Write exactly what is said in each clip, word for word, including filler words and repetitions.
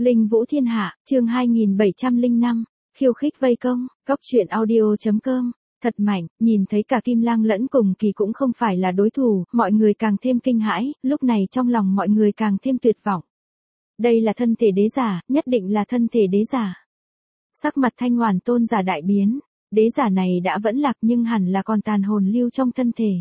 Linh Vũ Thiên Hạ, chương hai nghìn bảy trăm lẻ năm, khiêu khích vây công, cóc truyện audio.com. Thật mạnh, nhìn thấy cả Kim Lang lẫn Cùng Kỳ cũng không phải là đối thủ, mọi người càng thêm kinh hãi, lúc này trong lòng mọi người càng thêm tuyệt vọng. Đây là thân thể đế giả, nhất định là thân thể đế giả. Sắc mặt Thanh Hoàn tôn giả đại biến, đế giả này đã vẫn lạc nhưng hẳn là còn tàn hồn lưu trong thân thể.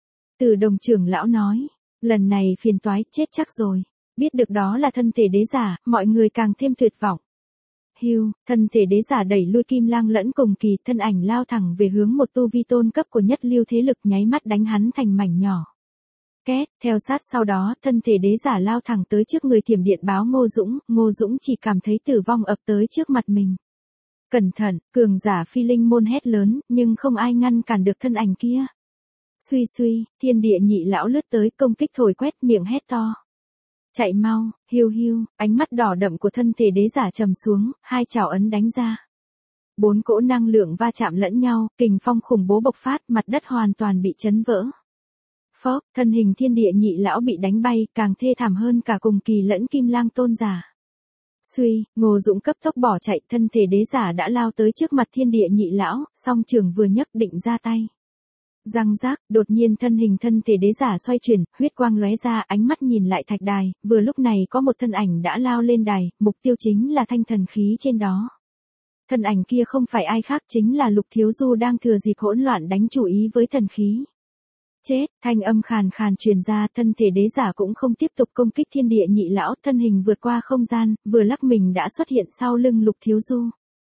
Từ Đồng trưởng lão nói, lần này phiền toái, chết chắc rồi. Biết được đó là thân thể đế giả, mọi người càng thêm tuyệt vọng. Hưu, thân thể đế giả đẩy lui Kim Lang lẫn Cùng Kỳ, thân ảnh lao thẳng về hướng một tu vi tôn cấp của nhất lưu thế lực, nháy mắt đánh hắn thành mảnh nhỏ. Két, theo sát sau đó, thân thể đế giả lao thẳng tới trước người Thiểm Điện báo Ngô Dũng, Ngô Dũng chỉ cảm thấy tử vong ập tới trước mặt mình. Cẩn thận, cường giả Phi Linh môn hét lớn, nhưng không ai ngăn cản được thân ảnh kia. Suy suy, Thiên Địa nhị lão lướt tới, công kích thổi quét, miệng hét to. Chạy mau, hiu hiu, ánh mắt đỏ đậm của thân thể đế giả trầm xuống, hai chảo ấn đánh ra. Bốn cỗ năng lượng va chạm lẫn nhau, kình phong khủng bố bộc phát, mặt đất hoàn toàn bị chấn vỡ. Phốc, thân hình Thiên Địa nhị lão bị đánh bay, càng thê thảm hơn cả Cùng Kỳ lẫn Kim Lang tôn giả. Suy, Ngô Dũng cấp tốc bỏ chạy, thân thể đế giả đã lao tới trước mặt Thiên Địa nhị lão, song trường vừa nhấc định ra tay. Răng rác, đột nhiên thân hình thân thể đế giả xoay chuyển, huyết quang lóe ra, ánh mắt nhìn lại thạch đài, vừa lúc này có một thân ảnh đã lao lên đài, mục tiêu chính là thanh thần khí trên đó. Thân ảnh kia không phải ai khác, chính là Lục Thiếu Du đang thừa dịp hỗn loạn đánh chủ ý với thần khí. Chết, thanh âm khàn khàn truyền ra, thân thể đế giả cũng không tiếp tục công kích Thiên Địa nhị lão, thân hình vượt qua không gian, vừa lắc mình đã xuất hiện sau lưng Lục Thiếu Du.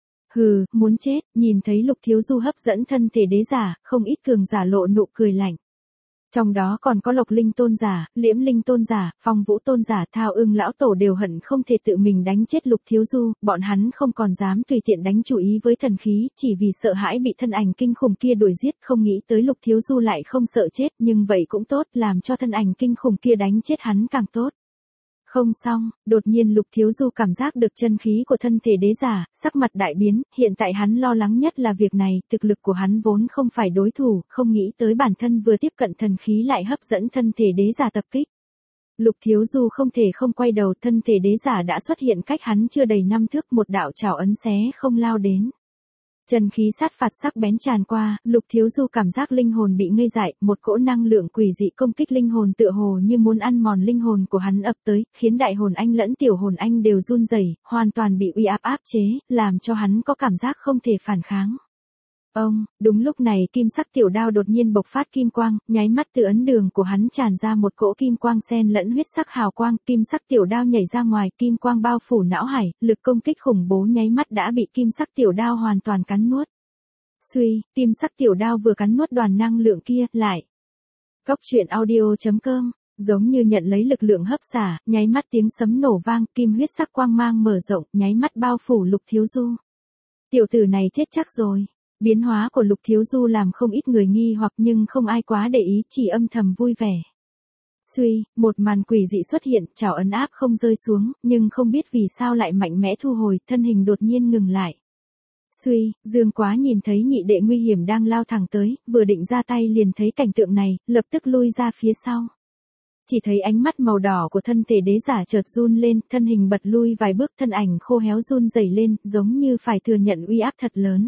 Hừ, muốn chết, nhìn thấy Lục Thiếu Du hấp dẫn thân thể đế giả, không ít cường giả lộ nụ cười lạnh. Trong đó còn có Lộc Linh tôn giả, Liễm Linh tôn giả, Phong Vũ tôn giả, Thao Ưng lão tổ đều hận không thể tự mình đánh chết Lục Thiếu Du, bọn hắn không còn dám tùy tiện đánh chủ ý với thần khí, chỉ vì sợ hãi bị thân ảnh kinh khủng kia đuổi giết, không nghĩ tới Lục Thiếu Du lại không sợ chết, nhưng vậy cũng tốt, làm cho thân ảnh kinh khủng kia đánh chết hắn càng tốt. Không xong, đột nhiên Lục Thiếu Du cảm giác được chân khí của thân thể đế giả, sắc mặt đại biến, hiện tại hắn lo lắng nhất là việc này, thực lực của hắn vốn không phải đối thủ, không nghĩ tới bản thân vừa tiếp cận thần khí lại hấp dẫn thân thể đế giả tập kích. Lục Thiếu Du không thể không quay đầu, thân thể đế giả đã xuất hiện cách hắn chưa đầy năm thước, một đạo chảo ấn xé không lao đến. Chân khí sát phạt sắc bén tràn qua, Lục Thiếu Du cảm giác linh hồn bị ngây dại, một cỗ năng lượng quỷ dị công kích linh hồn tựa hồ như muốn ăn mòn linh hồn của hắn ập tới, khiến đại hồn anh lẫn tiểu hồn anh đều run rẩy, hoàn toàn bị uy áp áp chế, làm cho hắn có cảm giác không thể phản kháng. Ông, đúng lúc này kim sắc tiểu đao đột nhiên bộc phát kim quang, nháy mắt từ ấn đường của hắn tràn ra một cỗ kim quang xen lẫn huyết sắc hào quang, kim sắc tiểu đao nhảy ra ngoài, kim quang bao phủ não hải, lực công kích khủng bố nháy mắt đã bị kim sắc tiểu đao hoàn toàn cắn nuốt. Suy, kim sắc tiểu đao vừa cắn nuốt đoàn năng lượng kia, lại. Cóc truyện audio.com, giống như nhận lấy lực lượng hấp xả, nháy mắt tiếng sấm nổ vang, kim huyết sắc quang mang mở rộng, nháy mắt bao phủ Lục Thiếu Du. Tiểu tử này chết chắc rồi. Biến hóa của Lục Thiếu Du làm không ít người nghi hoặc nhưng không ai quá để ý, chỉ âm thầm vui vẻ. Suy, một màn quỷ dị xuất hiện, chảo ấn áp không rơi xuống, nhưng không biết vì sao lại mạnh mẽ thu hồi, thân hình đột nhiên ngừng lại. Suy, Dương Quá nhìn thấy nhị đệ nguy hiểm đang lao thẳng tới, vừa định ra tay liền thấy cảnh tượng này, lập tức lui ra phía sau. Chỉ thấy ánh mắt màu đỏ của thân thể đế giả chợt run lên, thân hình bật lui vài bước, thân ảnh khô héo run rẩy lên, giống như phải thừa nhận uy áp thật lớn.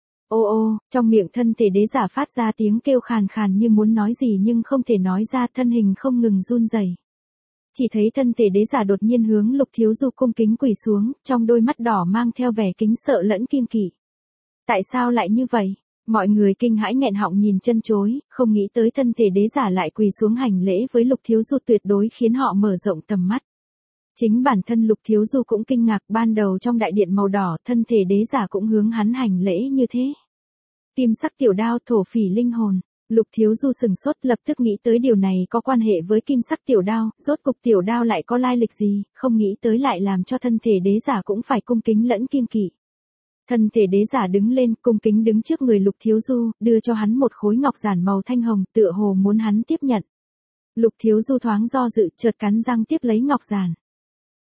Ô ô, trong miệng thân thể đế giả phát ra tiếng kêu khàn khàn như muốn nói gì nhưng không thể nói ra, thân hình không ngừng run rẩy. Chỉ thấy thân thể đế giả đột nhiên hướng Lục Thiếu Du cung kính quỳ xuống, trong đôi mắt đỏ mang theo vẻ kính sợ lẫn kiêng kỵ. Tại sao lại như vậy? Mọi người kinh hãi nghẹn họng nhìn chân chối, không nghĩ tới thân thể đế giả lại quỳ xuống hành lễ với Lục Thiếu Du, tuyệt đối khiến họ mở rộng tầm mắt. Chính bản thân Lục Thiếu Du cũng kinh ngạc, ban đầu trong đại điện màu đỏ, thân thể đế giả cũng hướng hắn hành lễ như thế. Kim sắc tiểu đao, thổ phỉ linh hồn. Lục Thiếu Du sừng sốt, lập tức nghĩ tới điều này có quan hệ với kim sắc tiểu đao, rốt cục tiểu đao lại có lai lịch gì, không nghĩ tới lại làm cho thân thể đế giả cũng phải cung kính lẫn kiêng kỵ. Thân thể đế giả đứng lên, cung kính đứng trước người Lục Thiếu Du, đưa cho hắn một khối ngọc giản màu thanh hồng, tựa hồ muốn hắn tiếp nhận. Lục Thiếu Du thoáng do dự, chợt cắn răng tiếp lấy ngọc giản.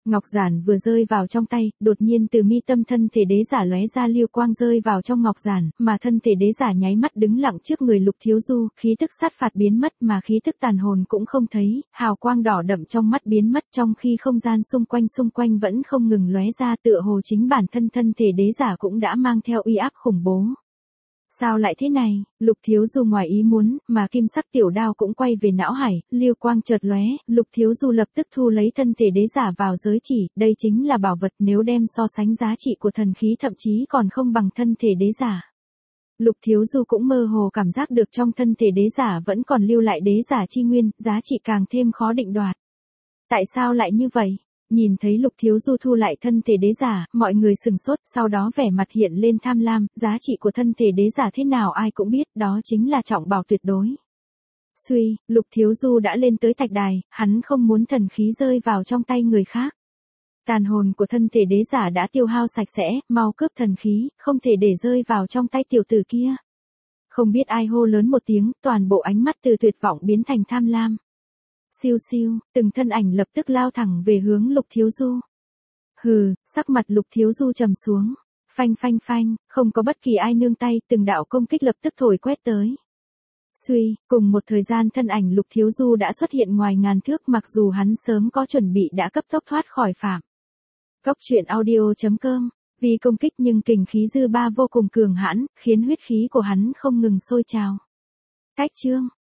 Ngọc giản vừa rơi vào trong tay, đột nhiên từ mi tâm thân thể đế giả lóe ra lưu quang rơi vào trong ngọc giản, mà thân thể đế giả nháy mắt đứng lặng trước người Lục Thiếu Du, khí tức sát phạt biến mất mà khí tức tàn hồn cũng không thấy, hào quang đỏ đậm trong mắt biến mất trong khi không gian xung quanh xung quanh vẫn không ngừng lóe ra, tựa hồ chính bản thân thân thể đế giả cũng đã mang theo uy áp khủng bố. Sao lại thế này? Lục Thiếu Du ngoài ý muốn, mà kim sắc tiểu đao cũng quay về não hải, lưu quang chợt lóe, Lục Thiếu Du lập tức thu lấy thân thể đế giả vào giới chỉ, đây chính là bảo vật, nếu đem so sánh giá trị của thần khí thậm chí còn không bằng thân thể đế giả. Lục Thiếu Du cũng mơ hồ cảm giác được trong thân thể đế giả vẫn còn lưu lại đế giả chi nguyên, giá trị càng thêm khó định đoạt. Tại sao lại như vậy? Nhìn thấy Lục Thiếu Du thu lại thân thể đế giả, mọi người sừng sốt, sau đó vẻ mặt hiện lên tham lam, giá trị của thân thể đế giả thế nào ai cũng biết, đó chính là trọng bảo tuyệt đối. Suy, Lục Thiếu Du đã lên tới thạch đài, hắn không muốn thần khí rơi vào trong tay người khác. Tàn hồn của thân thể đế giả đã tiêu hao sạch sẽ, mau cướp thần khí, không thể để rơi vào trong tay tiểu tử kia. Không biết ai hô lớn một tiếng, toàn bộ ánh mắt từ tuyệt vọng biến thành tham lam. Siêu siêu, từng thân ảnh lập tức lao thẳng về hướng Lục Thiếu Du. Hừ, sắc mặt Lục Thiếu Du trầm xuống. Phanh phanh phanh, không có bất kỳ ai nương tay, từng đạo công kích lập tức thổi quét tới. Suy, cùng một thời gian thân ảnh Lục Thiếu Du đã xuất hiện ngoài ngàn thước, mặc dù hắn sớm có chuẩn bị đã cấp tốc thoát khỏi phạm. Góc truyện audio chấm com, vì công kích nhưng kình khí dư ba vô cùng cường hãn, khiến huyết khí của hắn không ngừng sôi trào. Cách chương